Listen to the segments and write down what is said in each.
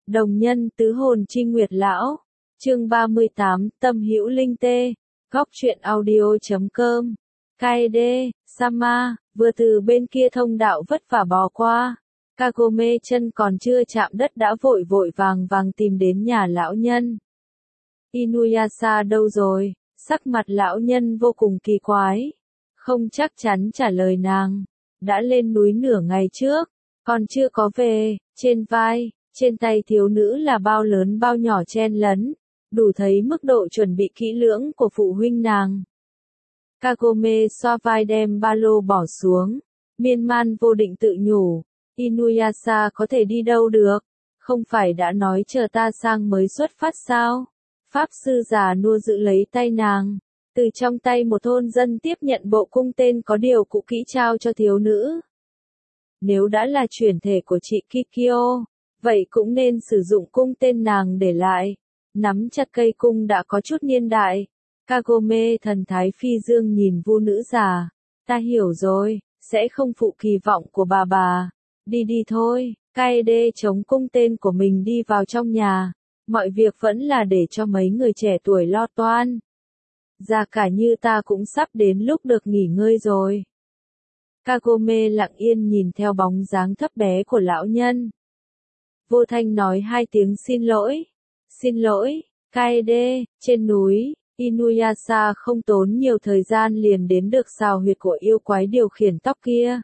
Đồng nhân tứ hồn chi nguyệt lão. Chương 38, Tâm hữu linh tê. Góc truyện audio.com. Kaede, Sama, vừa từ bên kia thông đạo vất vả bò qua. Kagome chân còn chưa chạm đất đã vội vội vàng vàng tìm đến nhà lão nhân. Inuyasha đâu rồi? Sắc mặt lão nhân vô cùng kỳ quái. Không chắc chắn trả lời nàng. Đã lên núi nửa ngày trước, còn chưa có về. Trên vai, trên tay thiếu nữ là bao lớn bao nhỏ chen lấn, đủ thấy mức độ chuẩn bị kỹ lưỡng của phụ huynh nàng. Kagome xoa vai đem ba lô bỏ xuống, miên man vô định tự nhủ, Inuyasha có thể đi đâu được, không phải đã nói chờ ta sang mới xuất phát sao? Pháp sư già nua giữ lấy tay nàng, từ trong tay một thôn dân tiếp nhận bộ cung tên có điều cũ kỹ trao cho thiếu nữ. Nếu đã là chuyển thể của chị Kikyo, vậy cũng nên sử dụng cung tên nàng để lại. Nắm chặt cây cung đã có chút niên đại. Kagome thần thái phi dương nhìn vu nữ già. Ta hiểu rồi, sẽ không phụ kỳ vọng của bà. Đi đi thôi. Kaede chống cung tên của mình đi vào trong nhà. Mọi việc vẫn là để cho mấy người trẻ tuổi lo toan. Già cả như ta cũng sắp đến lúc được nghỉ ngơi rồi. Kagome lặng yên nhìn theo bóng dáng thấp bé của lão nhân. Vô thanh nói hai tiếng xin lỗi. Xin lỗi, Kaede. Trên núi, Inuyasha không tốn nhiều thời gian liền đến được sào huyệt của yêu quái điều khiển tóc kia.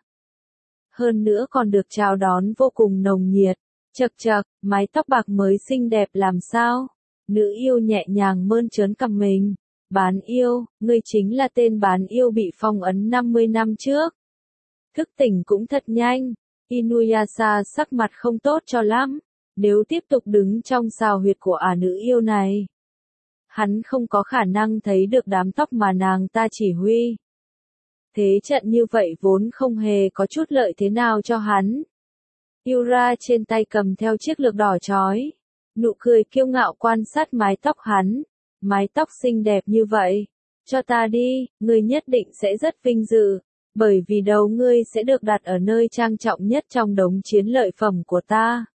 Hơn nữa còn được chào đón vô cùng nồng nhiệt. Chậc chậc, mái tóc bạc mới xinh đẹp làm sao? Nữ yêu nhẹ nhàng mơn trớn cằm mình. Bán yêu, ngươi chính là tên bán yêu bị phong ấn 50 năm trước. Thức tỉnh cũng thật nhanh. Inuyasha sắc mặt không tốt cho lắm. Nếu tiếp tục đứng trong sào huyệt của nữ yêu này, hắn không có khả năng thấy được đám tóc mà nàng ta chỉ huy. Thế trận như vậy vốn không hề có chút lợi thế nào cho hắn. Yura trên tay cầm theo chiếc lược đỏ chói. Nụ cười kiêu ngạo quan sát mái tóc hắn. Mái tóc xinh đẹp như vậy. Cho ta đi, ngươi nhất định sẽ rất vinh dự. Bởi vì đầu ngươi sẽ được đặt ở nơi trang trọng nhất trong đống chiến lợi phẩm của ta.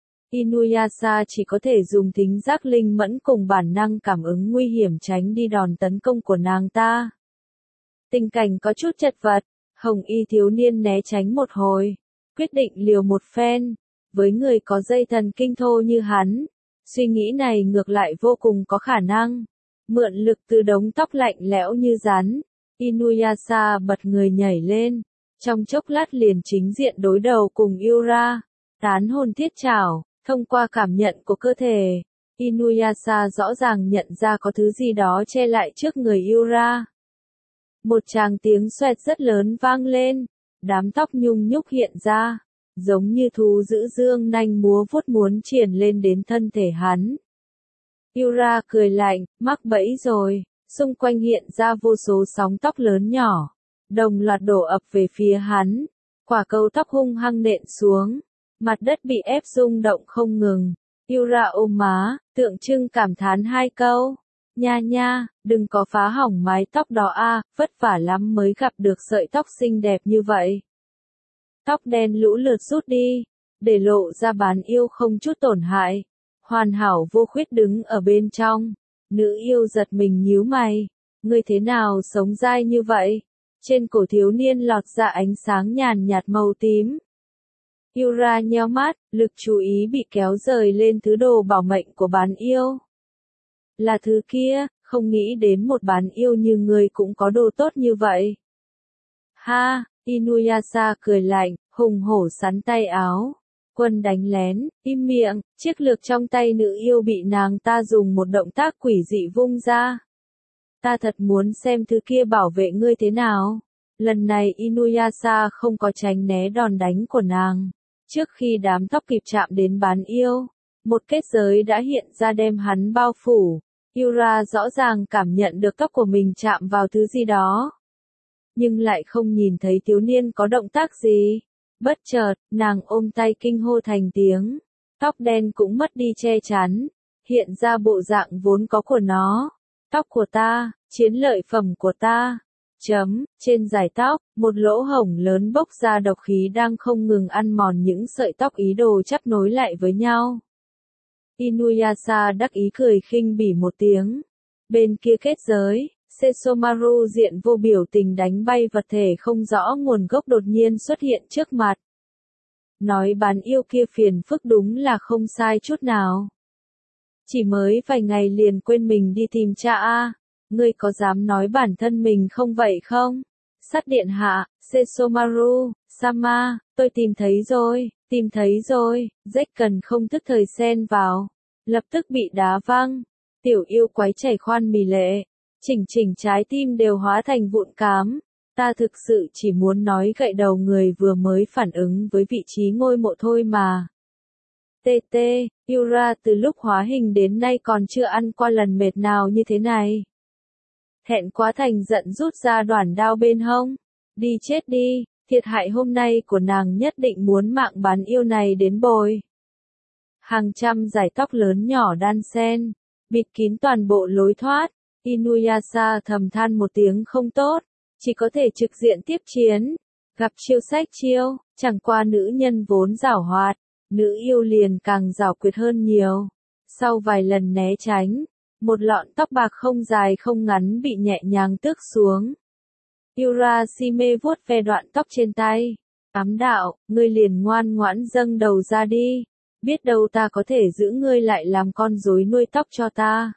Inuyasha chỉ có thể dùng thính giác linh mẫn cùng bản năng cảm ứng nguy hiểm tránh đi đòn tấn công của nàng ta. Tình cảnh có chút chật vật, hồng y thiếu niên né tránh một hồi, quyết định liều một phen. Với người có dây thần kinh thô như hắn, suy nghĩ này ngược lại vô cùng có khả năng. Mượn lực từ đống tóc lạnh lẽo như rắn, Inuyasha bật người nhảy lên, trong chốc lát liền chính diện đối đầu cùng Yura, tán hồn thiết trảo. Thông qua cảm nhận của cơ thể, Inuyasha rõ ràng nhận ra có thứ gì đó che lại trước người Yura. Một tràng tiếng xoẹt rất lớn vang lên, đám tóc nhung nhúc hiện ra, giống như thú dữ dương nanh múa vuốt muốn triển lên đến thân thể hắn. Yura cười lạnh, mắc bẫy rồi, xung quanh hiện ra vô số sóng tóc lớn nhỏ, đồng loạt đổ ập về phía hắn, quả cầu tóc hung hăng nện xuống. Mặt đất bị ép rung động không ngừng. Yura ôm má, tượng trưng cảm thán hai câu. Nha nha, đừng có phá hỏng mái tóc đó vất vả lắm mới gặp được sợi tóc xinh đẹp như vậy. Tóc đen lũ lượt rút đi, để lộ ra bán yêu không chút tổn hại. Hoàn hảo vô khuyết đứng ở bên trong. Nữ yêu giật mình nhíu mày. Ngươi thế nào sống dai như vậy? Trên cổ thiếu niên lọt ra ánh sáng nhàn nhạt màu tím. Yura nheo mắt, lực chú ý bị kéo rời lên thứ đồ bảo mệnh của bán yêu. Là thứ kia, không nghĩ đến một bán yêu như ngươi cũng có đồ tốt như vậy. Ha, Inuyasha cười lạnh, hùng hổ sắn tay áo. Quân đánh lén, im miệng, chiếc lược trong tay nữ yêu bị nàng ta dùng một động tác quỷ dị vung ra. Ta thật muốn xem thứ kia bảo vệ ngươi thế nào. Lần này Inuyasha không có tránh né đòn đánh của nàng. Trước khi đám tóc kịp chạm đến bán yêu, một kết giới đã hiện ra đem hắn bao phủ. Yura rõ ràng cảm nhận được tóc của mình chạm vào thứ gì đó. Nhưng lại không nhìn thấy thiếu niên có động tác gì. Bất chợt, nàng ôm tay kinh hô thành tiếng. Tóc đen cũng mất đi che chắn. Hiện ra bộ dạng vốn có của nó. Tóc của ta, chiến lợi phẩm của ta. Trên dải tóc, một lỗ hổng lớn bốc ra độc khí đang không ngừng ăn mòn những sợi tóc ý đồ chắp nối lại với nhau. Inuyasha đắc ý cười khinh bỉ một tiếng. Bên kia kết giới, Sesomaru diện vô biểu tình đánh bay vật thể không rõ nguồn gốc đột nhiên xuất hiện trước mặt. Nói bán yêu kia phiền phức đúng là không sai chút nào. Chỉ mới vài ngày liền quên mình đi tìm cha a. Ngươi có dám nói bản thân mình không vậy không? Sát điện hạ, Sesomaru, Sama, tôi tìm thấy rồi, Zekken không thức thời xen vào. Lập tức bị đá văng. Tiểu yêu quái chảy khoan mì lệ. Chỉnh trái tim đều hóa thành vụn cám. Ta thực sự chỉ muốn nói gậy đầu người vừa mới phản ứng với vị trí ngôi mộ thôi mà. TT, Yura từ lúc hóa hình đến nay còn chưa ăn qua lần mệt nào như thế này. Thẹn quá thành giận rút ra đoản đao bên hông. Đi chết đi, thiệt hại hôm nay của nàng nhất định muốn mạng bán yêu này đến bồi. Hàng trăm dải tóc lớn nhỏ đan xen, bịt kín toàn bộ lối thoát. Inuyasha thầm than một tiếng không tốt, chỉ có thể trực diện tiếp chiến. Gặp chiêu sách chiêu, chẳng qua nữ nhân vốn giảo hoạt, nữ yêu liền càng giảo quyệt hơn nhiều. Sau vài lần né tránh, một lọn tóc bạc không dài không ngắn bị nhẹ nhàng tước xuống. Urashime vuốt ve đoạn tóc trên tay. Ám đạo, ngươi liền ngoan ngoãn dâng đầu ra đi. Biết đâu ta có thể giữ ngươi lại làm con rối nuôi tóc cho ta.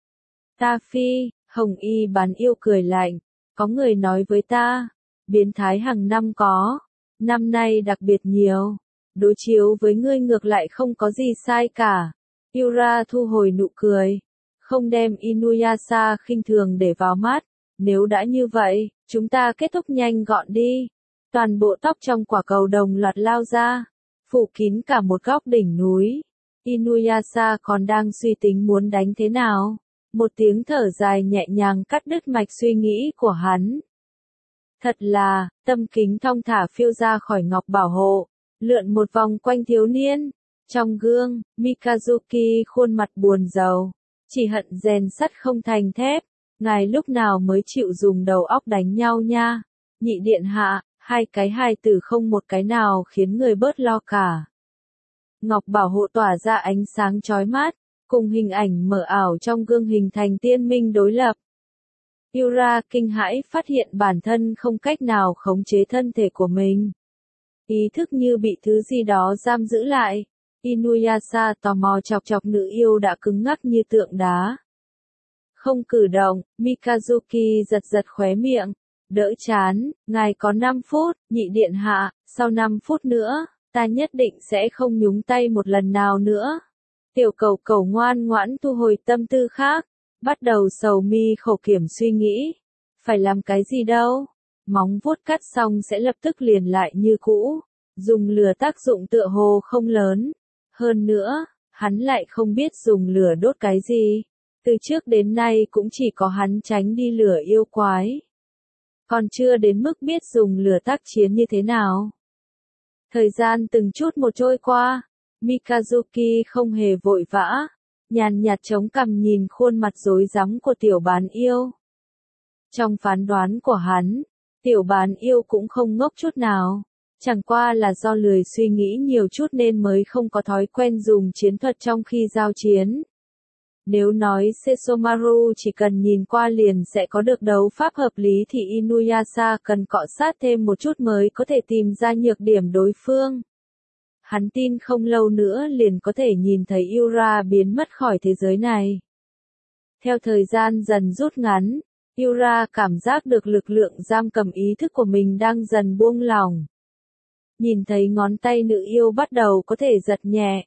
Ta phi, Hồng Y bán yêu cười lạnh. Có người nói với ta, biến thái hàng năm có. Năm nay đặc biệt nhiều. Đối chiếu với ngươi ngược lại không có gì sai cả. Yura thu hồi nụ cười. Không đem Inuyasha khinh thường để vào mắt. Nếu đã như vậy, chúng ta kết thúc nhanh gọn đi. Toàn bộ tóc trong quả cầu đồng loạt lao ra, phủ kín cả một góc đỉnh núi. Inuyasha còn đang suy tính muốn đánh thế nào. Một tiếng thở dài nhẹ nhàng cắt đứt mạch suy nghĩ của hắn. Thật là, tâm kính thong thả phiêu ra khỏi ngọc bảo hộ, lượn một vòng quanh thiếu niên. Trong gương, Mikazuki khuôn mặt buồn rầu, chỉ hận rèn sắt không thành thép. Ngài lúc nào mới chịu dùng đầu óc đánh nhau nha. Nhị điện hạ, hai cái hài tử không một cái nào khiến người bớt lo cả. Ngọc bảo hộ tỏa ra ánh sáng chói mắt, cùng hình ảnh mờ ảo trong gương hình thành tiên minh đối lập. Yura kinh hãi phát hiện bản thân không cách nào khống chế thân thể của mình. Ý thức như bị thứ gì đó giam giữ lại. Inuyasha tò mò chọc chọc nữ yêu đã cứng ngắc như tượng đá. Không cử động, Mikazuki giật giật khóe miệng. Đỡ chán, ngài có 5 phút, nhị điện hạ, sau 5 phút nữa, ta nhất định sẽ không nhúng tay một lần nào nữa. Tiểu cầu cầu ngoan ngoãn thu hồi tâm tư khác, bắt đầu sầu mi khổ kiểm suy nghĩ. Phải làm cái gì đâu? Móng vuốt cắt xong sẽ lập tức liền lại như cũ. Dùng lửa tác dụng tựa hồ không lớn. Hơn nữa, hắn lại không biết dùng lửa đốt cái gì. Từ trước đến nay cũng chỉ có hắn tránh đi lửa yêu quái. Còn chưa đến mức biết dùng lửa tác chiến như thế nào. Thời gian từng chút một trôi qua, Mikazuki không hề vội vã, nhàn nhạt chống cằm nhìn khuôn mặt rối rắm của tiểu bán yêu. Trong phán đoán của hắn, tiểu bán yêu cũng không ngốc chút nào, chẳng qua là do lười suy nghĩ nhiều chút nên mới không có thói quen dùng chiến thuật trong khi giao chiến. Nếu nói Sesomaru chỉ cần nhìn qua liền sẽ có được đấu pháp hợp lý thì Inuyasha cần cọ sát thêm một chút mới có thể tìm ra nhược điểm đối phương. Hắn tin không lâu nữa liền có thể nhìn thấy Yura biến mất khỏi thế giới này. Theo thời gian dần rút ngắn, Yura cảm giác được lực lượng giam cầm ý thức của mình đang dần buông lỏng. Nhìn thấy ngón tay nữ yêu bắt đầu có thể giật nhẹ.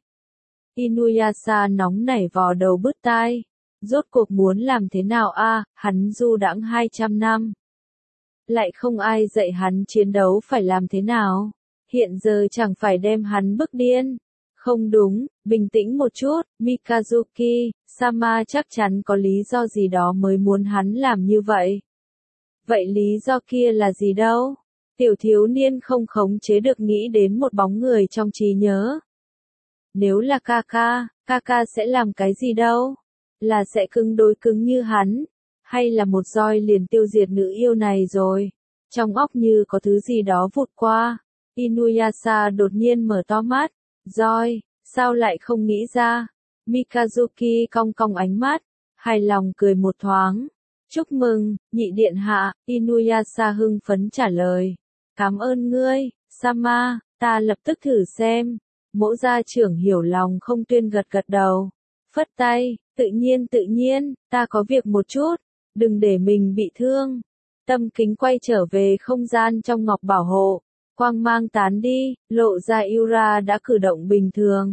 Inuyasha nóng nảy vò đầu bứt tai. Rốt cuộc muốn làm thế nào a? Hắn du đãng 200 năm. Lại không ai dạy hắn chiến đấu phải làm thế nào. Hiện giờ chẳng phải đem hắn bức điên. Không đúng, bình tĩnh một chút, Mikazuki, Sama chắc chắn có lý do gì đó mới muốn hắn làm như vậy. Vậy lý do kia là gì đâu? Tiểu thiếu niên không khống chế được nghĩ đến một bóng người trong trí nhớ. Nếu là Kaka sẽ làm cái gì đâu? Là sẽ cứng đối cứng như hắn? Hay là một roi liền tiêu diệt nữ yêu này rồi? Trong óc như có thứ gì đó vụt qua. Inuyasha đột nhiên mở to mắt. Roi, sao lại không nghĩ ra? Mikazuki cong cong ánh mắt, hài lòng cười một thoáng. Chúc mừng, nhị điện hạ, Inuyasha hưng phấn trả lời. Cảm ơn ngươi, Sama, ta lập tức thử xem. Mỗ gia trưởng hiểu lòng không tuyên gật gật đầu. Phất tay, tự nhiên, ta có việc một chút, đừng để mình bị thương. Tâm Kính quay trở về không gian trong ngọc bảo hộ, quang mang tán đi, lộ ra Yura đã cử động bình thường.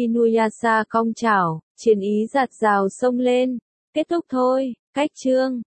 Inuyasha cong chảo, chiến ý giạt rào xông lên. Kết thúc thôi, cách chương.